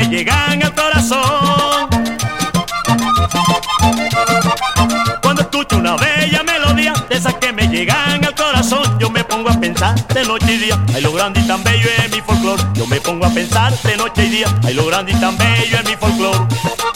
me llegan al corazón. Cuando escucho una bella melodía, de esas que me llegan al corazón, yo me pongo a pensar de noche y día, ay, lo grande y tan bello es mi folclor. Yo me pongo a pensar de noche y día, ay, lo grande y tan bello es mi folclor.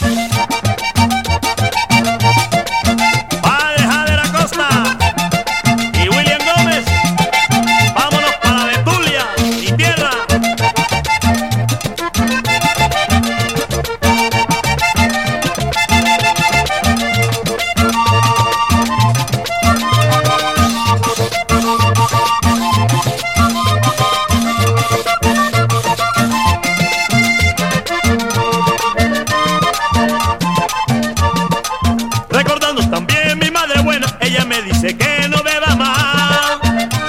También mi madre buena, ella me dice que no beba más.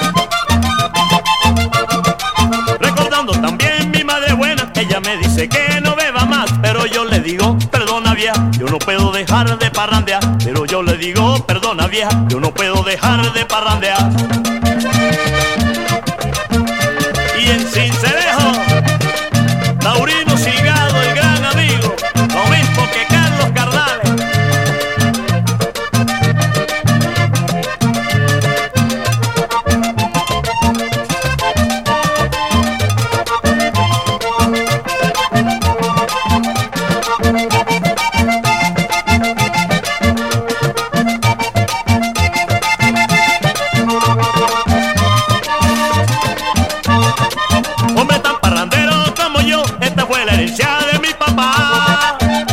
Recordando también mi madre buena, ella me dice que no beba más. Pero yo le digo, perdona vieja, yo no puedo dejar de parrandear. Pero yo le digo, perdona vieja, yo no puedo dejar de parrandear. Y en Sincelejo, Taurino Silgado, el gran amigo, lo mismo que Carlos Cardales. Hombre tan parrandero como yo, esta fue la herencia de mi papá.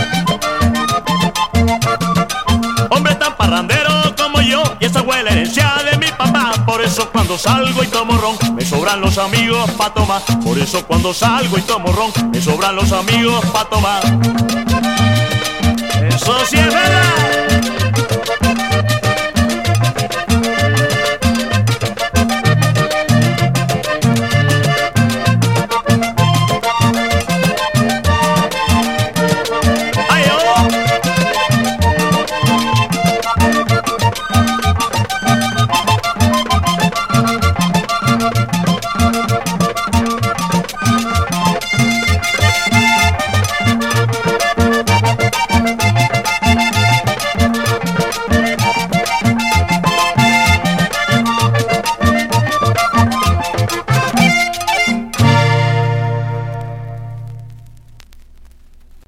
Hombre tan parrandero como yo, y esa fue la herencia de mi papá. Por eso cuando salgo y tomo ron, me sobran los amigos pa' tomar. Por eso cuando salgo y tomo ron, me sobran los amigos pa' tomar. Eso sí es verdad.